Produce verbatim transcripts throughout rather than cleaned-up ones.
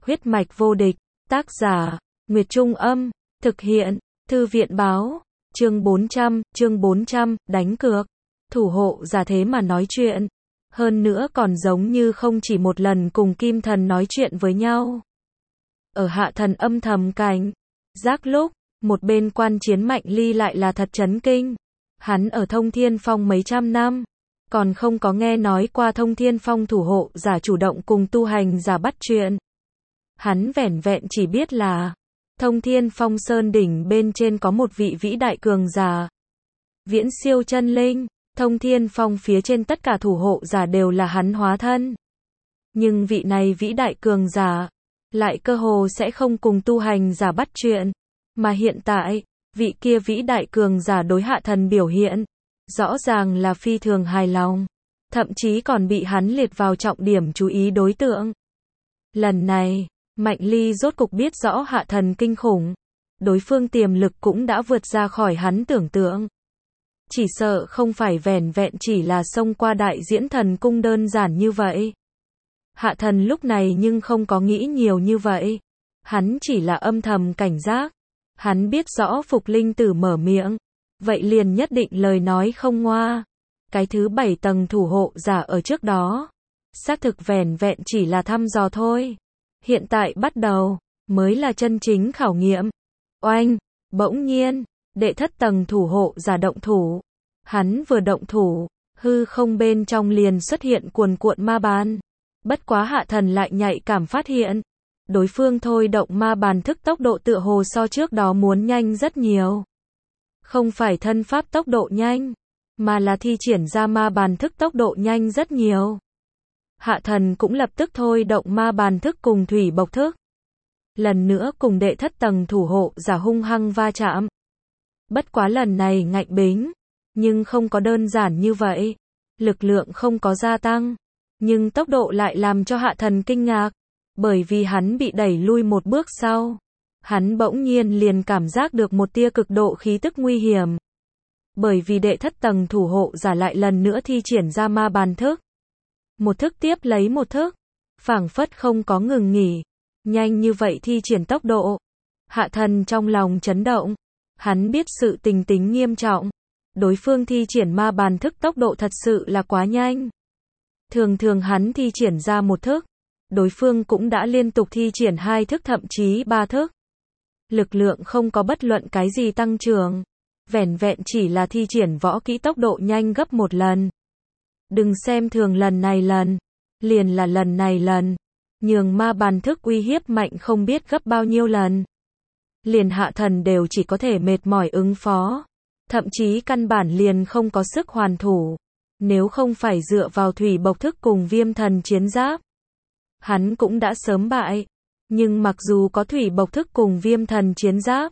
Huyết mạch vô địch, tác giả, Nguyệt Trung Âm, thực hiện, Thư viện Báo, chương bốn trăm, chương bốn trăm, đánh cược. Thủ hộ giả thế mà nói chuyện. Hơn nữa còn giống như không chỉ một lần cùng Kim Thần nói chuyện với nhau. Ở Hạ Thần âm thầm cảnh giác lúc, một bên quan chiến Mạnh Ly lại là thật chấn kinh. Hắn ở Thông Thiên Phong mấy trăm năm, còn không có nghe nói qua Thông Thiên Phong thủ hộ giả chủ động cùng tu hành giả bắt chuyện. Hắn vẻn vẹn chỉ biết là Thông Thiên Phong sơn đỉnh bên trên có một vị vĩ đại cường giả, viễn siêu chân linh. Thông Thiên Phong phía trên tất cả thủ hộ giả đều là hắn hóa thân. Nhưng vị này vĩ đại cường giả lại cơ hồ sẽ không cùng tu hành giả bắt chuyện, mà hiện tại, vị kia vĩ đại cường giả đối Hạ Thần biểu hiện, rõ ràng là phi thường hài lòng, thậm chí còn bị hắn liệt vào trọng điểm chú ý đối tượng. Lần này, Mạnh Ly rốt cục biết rõ Hạ Thần kinh khủng, đối phương tiềm lực cũng đã vượt ra khỏi hắn tưởng tượng. Chỉ sợ không phải vẻn vẹn chỉ là xông qua đại diễn thần cung đơn giản như vậy. Hạ Thần lúc này nhưng không có nghĩ nhiều như vậy. Hắn chỉ là âm thầm cảnh giác. Hắn biết rõ Phục Linh Tử mở miệng, vậy liền nhất định lời nói không ngoa. Cái thứ bảy tầng thủ hộ giả ở trước đó, xác thực vẻn vẹn chỉ là thăm dò thôi. Hiện tại bắt đầu, mới là chân chính khảo nghiệm. Oanh, bỗng nhiên, đệ thất tầng thủ hộ giả động thủ. Hắn vừa động thủ, hư không bên trong liền xuất hiện cuồn cuộn ma bàn. Bất quá Hạ Thần lại nhạy cảm phát hiện, đối phương thôi động ma bàn thức tốc độ tựa hồ so trước đó muốn nhanh rất nhiều. Không phải thân pháp tốc độ nhanh, mà là thi triển ra ma bàn thức tốc độ nhanh rất nhiều. Hạ Thần cũng lập tức thôi động ma bàn thức cùng thủy bộc thức. Lần nữa cùng đệ thất tầng thủ hộ giả hung hăng va chạm. Bất quá lần này ngạnh bính, nhưng không có đơn giản như vậy. Lực lượng không có gia tăng, nhưng tốc độ lại làm cho Hạ Thần kinh ngạc, bởi vì hắn bị đẩy lui một bước sau. Hắn bỗng nhiên liền cảm giác được một tia cực độ khí tức nguy hiểm. Bởi vì đệ thất tầng thủ hộ giả lại lần nữa thi triển ra ma bàn thức. Một thức tiếp lấy một thức, phảng phất không có ngừng nghỉ. Nhanh như vậy thi triển tốc độ. Hạ Thần trong lòng chấn động. Hắn biết sự tình tính nghiêm trọng. Đối phương thi triển ma bàn thức tốc độ thật sự là quá nhanh. Thường thường hắn thi triển ra một thức, đối phương cũng đã liên tục thi triển hai thức thậm chí ba thức. Lực lượng không có bất luận cái gì tăng trưởng, vẻn vẹn chỉ là thi triển võ kỹ tốc độ nhanh gấp một lần. Đừng xem thường lần này lần, liền là lần này lần, nhường ma bàn thức uy hiếp mạnh không biết gấp bao nhiêu lần. Liền Hạ Thần đều chỉ có thể mệt mỏi ứng phó, thậm chí căn bản liền không có sức hoàn thủ. Nếu không phải dựa vào thủy bộc thức cùng viêm thần chiến giáp, hắn cũng đã sớm bại. Nhưng mặc dù có thủy bộc thức cùng viêm thần chiến giáp,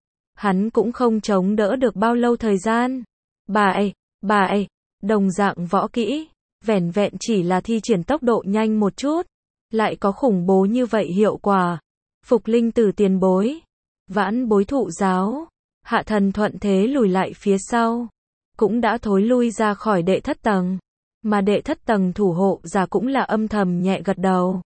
hắn cũng không chống đỡ được bao lâu thời gian. Bại, bại, đồng dạng võ kỹ, vẻn vẹn chỉ là thi triển tốc độ nhanh một chút, lại có khủng bố như vậy hiệu quả. Phục Linh Tử tiền bối, vãn bối thụ giáo. Hạ Thần thuận thế lùi lại phía sau, cũng đã thối lui ra khỏi đệ thất tầng, mà đệ thất tầng thủ hộ giả cũng là âm thầm nhẹ gật đầu.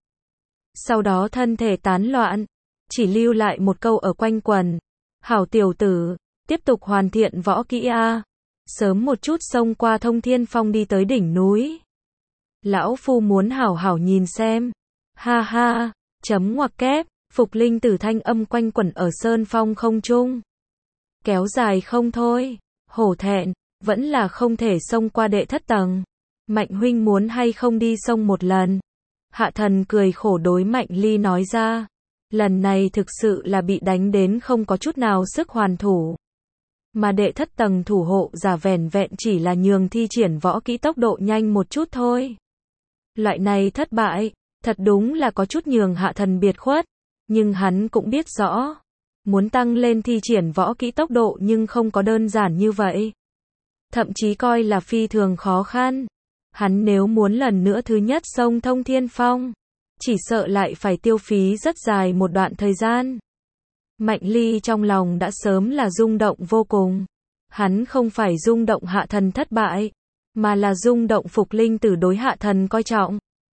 Sau đó thân thể tán loạn, chỉ lưu lại một câu ở quanh quần. Hảo tiểu tử, tiếp tục hoàn thiện võ kỹ a, sớm một chút xông qua Thông Thiên Phong đi tới đỉnh núi. Lão phu muốn hảo hảo nhìn xem. Ha ha, chấm ngoặc kép, Phục Linh Tử thanh âm quanh quẩn ở sơn phong không trung. Kéo dài không thôi, hổ thẹn, vẫn là không thể xông qua đệ thất tầng. Mạnh huynh muốn hay không đi xông một lần? Hạ Thần cười khổ đối Mạnh Ly nói ra. Lần này thực sự là bị đánh đến không có chút nào sức hoàn thủ. Mà đệ thất tầng thủ hộ giả vẻn vẹn chỉ là nhường thi triển võ kỹ tốc độ nhanh một chút thôi. Loại này thất bại, thật đúng là có chút nhường Hạ Thần biệt khuất. Nhưng hắn cũng biết rõ, muốn tăng lên thi triển võ kỹ tốc độ nhưng không có đơn giản như vậy. Thậm chí coi là phi thường khó khăn. Hắn nếu muốn lần nữa thứ nhất xông Thông Thiên Phong, chỉ sợ lại phải tiêu phí rất dài một đoạn thời gian. Mạnh Ly trong lòng đã sớm là rung động vô cùng. Hắn không phải rung động Hạ Thần thất bại, mà là rung động Phục Linh Tử đối Hạ Thần coi trọng.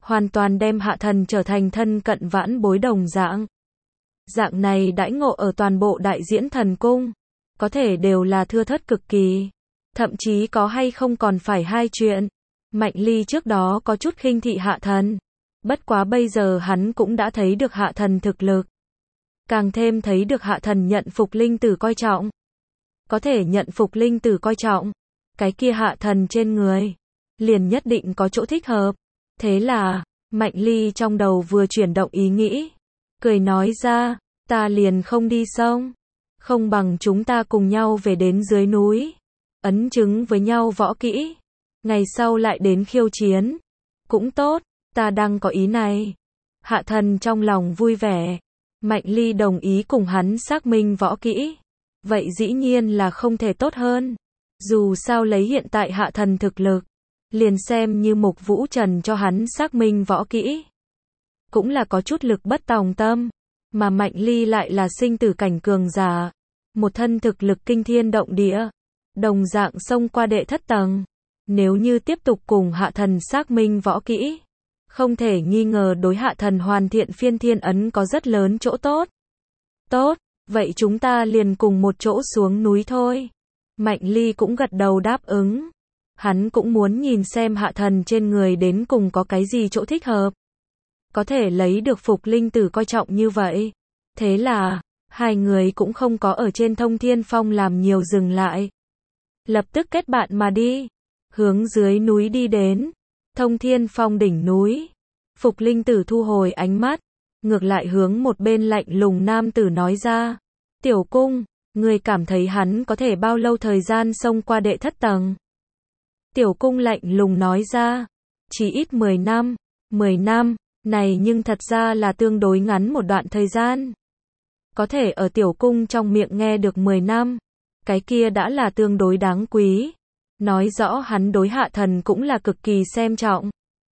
hoàn toàn đem hạ thần trở thành thân cận vãn bối đồng dạng. Dạng này đãi ngộ ở toàn bộ đại diễn thần cung, có thể đều là thưa thớt cực kỳ. Thậm chí có hay không còn phải hai chuyện. Mạnh Ly trước đó có chút khinh thị hạ thần. Bất quá bây giờ hắn cũng đã thấy được hạ thần thực lực. Càng thêm thấy được hạ thần nhận phục linh tử coi trọng. Có thể nhận phục linh tử coi trọng. Cái kia hạ thần trên người. Liền nhất định có chỗ thích hợp. Thế là, Mạnh Ly trong đầu vừa chuyển động ý nghĩ. Cười nói ra, ta liền không đi sông. Không bằng chúng ta cùng nhau về đến dưới núi. Ấn chứng với nhau võ kỹ. Ngày sau lại đến khiêu chiến. Cũng tốt, ta đang có ý này. Hạ thần trong lòng vui vẻ. Mạnh Ly đồng ý cùng hắn xác minh võ kỹ. Vậy dĩ nhiên là không thể tốt hơn. Dù sao lấy hiện tại hạ thần thực lực. Liền xem như Mục Vũ Trần cho hắn xác minh võ kỹ. Cũng là có chút lực bất tòng tâm. Mà Mạnh Ly lại là sinh tử cảnh cường giả. Một thân thực lực kinh thiên động địa. Đồng dạng xông qua đệ thất tầng. Nếu như tiếp tục cùng hạ thần xác minh võ kỹ. Không thể nghi ngờ đối hạ thần hoàn thiện phiên thiên ấn có rất lớn chỗ tốt. Tốt, vậy chúng ta liền cùng một chỗ xuống núi thôi. Mạnh Ly cũng gật đầu đáp ứng. Hắn cũng muốn nhìn xem hạ thần trên người đến cùng có cái gì chỗ thích hợp. Có thể lấy được phục linh tử coi trọng như vậy. Thế là, hai người cũng không có ở trên Thông Thiên Phong làm nhiều dừng lại. Lập tức kết bạn mà đi. Hướng dưới núi đi đến. Thông Thiên Phong đỉnh núi. Phục linh tử thu hồi ánh mắt. Ngược lại hướng một bên lạnh lùng nam tử nói ra. Tiểu cung, người cảm thấy hắn có thể bao lâu thời gian xông qua đệ thất tầng? Tiểu cung lạnh lùng nói ra. Chỉ ít mười năm. mười năm, này nhưng thật ra là tương đối ngắn một đoạn thời gian. Có thể ở tiểu cung trong miệng nghe được mười năm. Cái kia đã là tương đối đáng quý. Nói rõ hắn đối hạ thần cũng là cực kỳ xem trọng.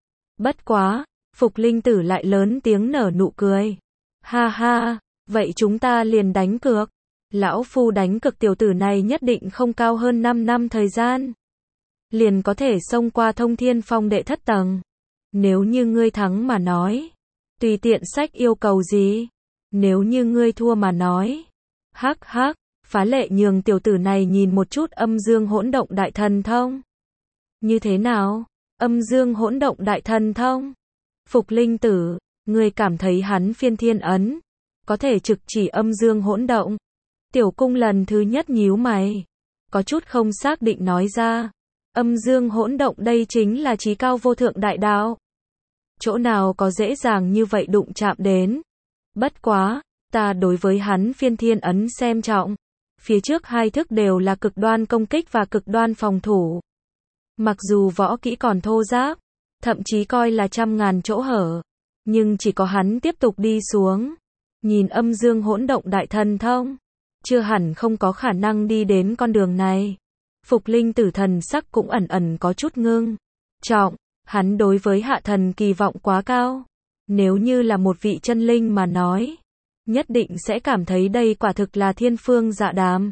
Bất quá, Phục linh tử lại lớn tiếng nở nụ cười. Ha ha, vậy chúng ta liền đánh cược. Lão phu đánh cược tiểu tử này nhất định không cao hơn năm năm thời gian. Liền có thể xông qua Thông Thiên Phong đệ thất tầng. Nếu như ngươi thắng mà nói. Tùy tiện sách yêu cầu gì. Nếu như ngươi thua mà nói. Hắc hắc, phá lệ nhường tiểu tử này nhìn một chút âm dương hỗn động đại thần thông. Như thế nào? Âm dương hỗn động đại thần thông? Phục linh tử, ngươi cảm thấy hắn phiên thiên ấn. Có thể trực chỉ âm dương hỗn động. Tiểu cung lần thứ nhất nhíu mày. Có chút không xác định nói ra. Âm dương hỗn động đây chính là chí cao vô thượng đại đạo. Chỗ nào có dễ dàng như vậy đụng chạm đến. Bất quá, ta đối với hắn phiên thiên ấn xem trọng. Phía trước hai thức đều là cực đoan công kích và cực đoan phòng thủ. Mặc dù võ kỹ còn thô ráp, thậm chí coi là trăm ngàn chỗ hở. Nhưng chỉ có hắn tiếp tục đi xuống. Nhìn âm dương hỗn động đại thần thông. Chưa hẳn không có khả năng đi đến con đường này. Phục linh tử thần sắc cũng ẩn ẩn có chút ngưng trọng. Hắn đối với hạ thần kỳ vọng quá cao. Nếu như là một vị chân linh mà nói. Nhất định sẽ cảm thấy đây quả thực là thiên phương dạ đàm.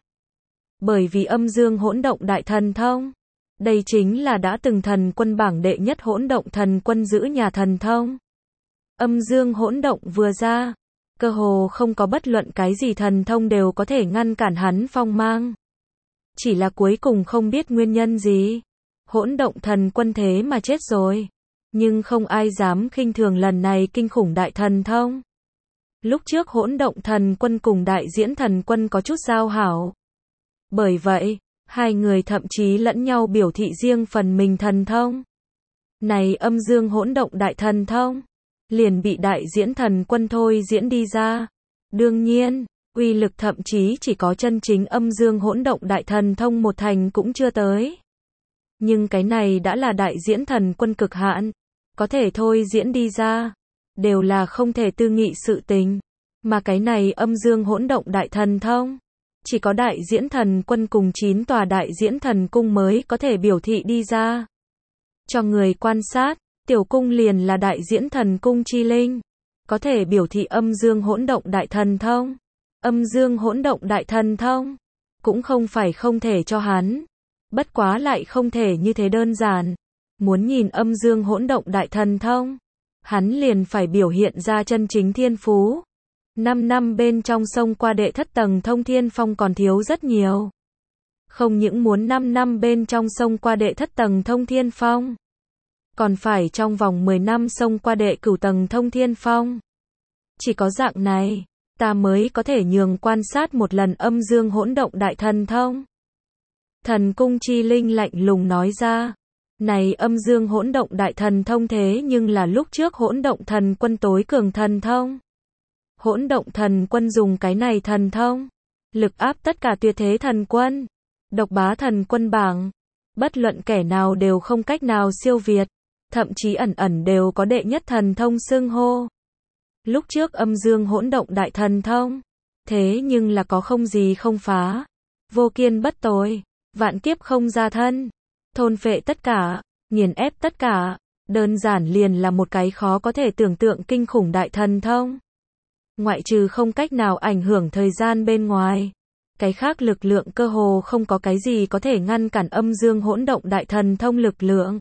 Bởi vì âm dương hỗn động đại thần thông. Đây chính là đã từng thần quân bảng đệ nhất hỗn động thần quân giữ nhà thần thông. Âm dương hỗn động vừa ra. Cơ hồ không có bất luận cái gì thần thông đều có thể ngăn cản hắn phong mang. Chỉ là cuối cùng không biết nguyên nhân gì. Hỗn động thần quân thế mà chết rồi. Nhưng không ai dám khinh thường lần này kinh khủng đại thần thông. Lúc trước hỗn động thần quân cùng đại diễn thần quân có chút giao hảo. Bởi vậy, hai người thậm chí lẫn nhau biểu thị riêng phần mình thần thông. Này âm dương hỗn động đại thần thông. Liền bị đại diễn thần quân thôi diễn đi ra. Đương nhiên, uy lực thậm chí chỉ có chân chính âm dương hỗn động đại thần thông một thành cũng chưa tới. Nhưng cái này đã là đại diễn thần quân cực hạn. Có thể thôi diễn đi ra. Đều là không thể tư nghị sự tình. Mà cái này âm dương hỗn động đại thần thông. Chỉ có đại diễn thần quân cùng chín tòa đại diễn thần cung mới có thể biểu thị đi ra. Cho người quan sát, tiểu cung liền là đại diễn thần cung chi linh. Có thể biểu thị âm dương hỗn động đại thần thông. Âm dương hỗn động đại thần thông. Cũng không phải không thể cho hắn. Bất quá lại không thể như thế đơn giản. Muốn nhìn âm dương hỗn động đại thần thông. hắn liền phải biểu hiện ra chân chính thiên phú. Năm năm bên trong sông qua đệ thất tầng thông thiên phong còn thiếu rất nhiều. Không những muốn năm năm bên trong sông qua đệ thất tầng thông thiên phong, còn phải trong vòng mười năm sông qua đệ cửu tầng thông thiên phong. Chỉ có dạng này, ta mới có thể nhường quan sát một lần âm dương hỗn động đại thần thông. Thần cung chi linh lạnh lùng nói ra. Này âm dương hỗn động đại thần thông thế nhưng là lúc trước hỗn động thần quân tối cường thần thông. Hỗn động thần quân dùng cái này thần thông, lực áp tất cả tuyệt thế thần quân, độc bá thần quân bảng. Bất luận kẻ nào đều không cách nào siêu việt, thậm chí ẩn ẩn đều có đệ nhất thần thông xưng hô. Lúc trước âm dương hỗn động đại thần thông, thế nhưng là có không gì không phá, vô kiên bất tồi, vạn kiếp không ra thân, thôn phệ tất cả, nghiền ép tất cả, đơn giản liền là một cái khó có thể tưởng tượng kinh khủng đại thần thông. Ngoại trừ không cách nào ảnh hưởng thời gian bên ngoài, cái khác lực lượng cơ hồ không có cái gì có thể ngăn cản âm dương hỗn động đại thần thông lực lượng.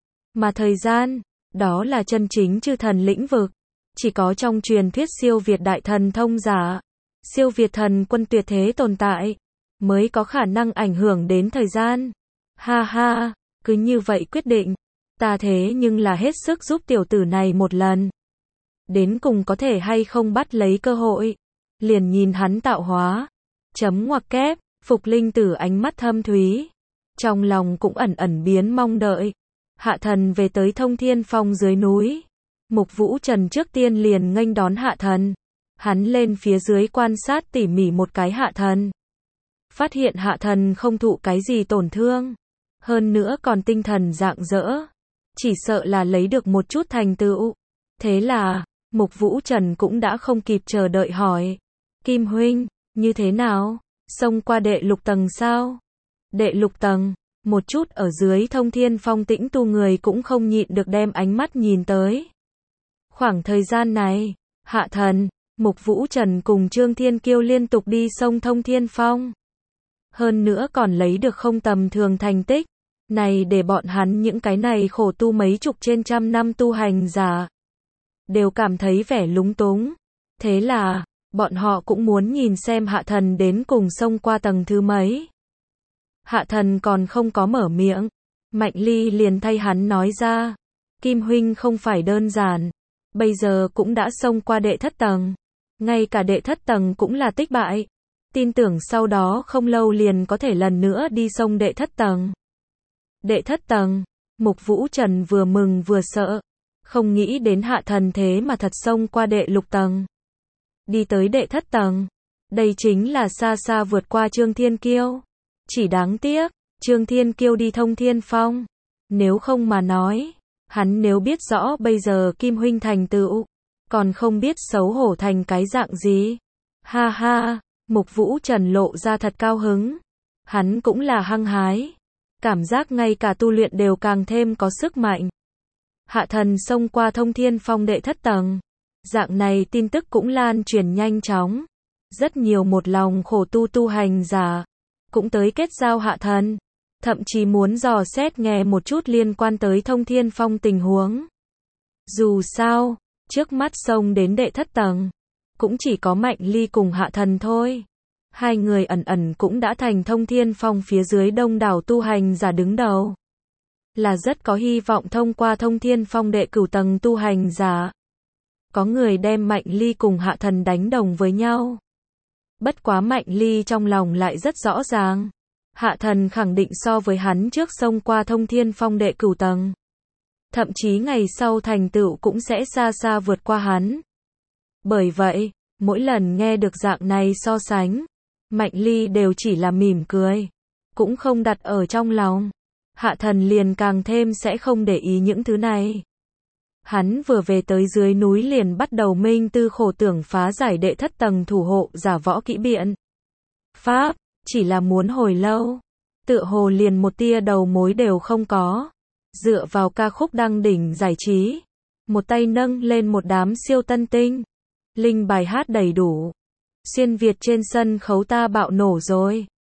Mà thời gian, đó là chân chính chư thần lĩnh vực, chỉ có trong truyền thuyết siêu việt đại thần thông giả, siêu việt thần quân tuyệt thế tồn tại, mới có khả năng ảnh hưởng đến thời gian. Ha ha, cứ như vậy quyết định, ta thế nhưng là hết sức giúp tiểu tử này một lần. Đến cùng có thể hay không bắt lấy cơ hội, liền nhìn hắn tạo hóa. Chấm ngoặc kép, Phục Linh Tử ánh mắt thâm thúy, trong lòng cũng ẩn ẩn biến mong đợi. Hạ thần về tới Thông Thiên Phong dưới núi, Mục Vũ Trần trước tiên liền nghênh đón hạ thần. Hắn lên phía dưới quan sát tỉ mỉ một cái hạ thần, phát hiện hạ thần không thụ cái gì tổn thương, hơn nữa còn tinh thần rạng rỡ, chỉ sợ là lấy được một chút thành tựu. Thế là, Mục Vũ Trần cũng đã không kịp chờ đợi hỏi, Kim huynh, như thế nào? Xông qua đệ lục tầng sao? Đệ lục tầng, một chút ở dưới Thông Thiên Phong tĩnh tu người cũng không nhịn được đem ánh mắt nhìn tới. Khoảng thời gian này, hạ thần, Mục Vũ Trần cùng Trương Thiên Kiêu liên tục đi sông Thông Thiên Phong. Hơn nữa còn lấy được không tầm thường thành tích. Này để bọn hắn những cái này khổ tu mấy chục trên trăm năm tu hành giả, đều cảm thấy vẻ lúng túng. Thế là, bọn họ cũng muốn nhìn xem hạ thần đến cùng xông qua tầng thứ mấy. Hạ thần còn không có mở miệng, Mạnh Ly liền thay hắn nói ra, Kim huynh không phải đơn giản, bây giờ cũng đã xông qua đệ thất tầng, ngay cả đệ thất tầng cũng là tích bại, tin tưởng sau đó không lâu liền có thể lần nữa đi xông đệ thất tầng. Đệ thất tầng, Mục Vũ Trần vừa mừng vừa sợ, không nghĩ đến hạ thần thế mà thật xông qua đệ lục tầng. Đi tới đệ thất tầng, đây chính là xa xa vượt qua Trương Thiên Kiêu. Chỉ đáng tiếc, Trương Thiên Kiêu đi Thông Thiên Phong. Nếu không mà nói, hắn nếu biết rõ bây giờ Kim huynh thành tựu, còn không biết xấu hổ thành cái dạng gì. Ha ha, Mục Vũ Trần lộ ra thật cao hứng. Hắn cũng là hăng hái. Cảm giác ngay cả tu luyện đều càng thêm có sức mạnh. Hạ thần xông qua Thông Thiên Phong đệ thất tầng. Dạng này tin tức cũng lan truyền nhanh chóng. Rất nhiều một lòng khổ tu tu hành giả cũng tới kết giao hạ thần, thậm chí muốn dò xét nghe một chút liên quan tới Thông Thiên Phong tình huống. Dù sao, trước mắt xông đến đệ thất tầng, cũng chỉ có Mạnh Ly cùng hạ thần thôi. Hai người ẩn ẩn cũng đã thành Thông Thiên Phong phía dưới đông đảo tu hành giả đứng đầu. Là rất có hy vọng thông qua Thông Thiên Phong đệ cửu tầng tu hành giả. Có người đem Mạnh Ly cùng hạ thần đánh đồng với nhau. Bất quá Mạnh Ly trong lòng lại rất rõ ràng. Hạ thần khẳng định so với hắn trước xông qua Thông Thiên Phong đệ cửu tầng. Thậm chí ngày sau thành tựu cũng sẽ xa xa vượt qua hắn. Bởi vậy, mỗi lần nghe được dạng này so sánh, Mạnh Ly đều chỉ là mỉm cười, cũng không đặt ở trong lòng. Hạ thần liền càng thêm sẽ không để ý những thứ này. Hắn vừa về tới dưới núi liền bắt đầu minh tư khổ tưởng phá giải đệ thất tầng thủ hộ giả võ kỹ biện pháp, chỉ là muốn hồi lâu, tựa hồ liền một tia đầu mối đều không có. Dựa vào ca khúc đăng đỉnh giải trí, một tay nâng lên một đám siêu tân tinh, linh bài hát đầy đủ, xuyên Việt trên sân khấu ta bạo nổ rồi.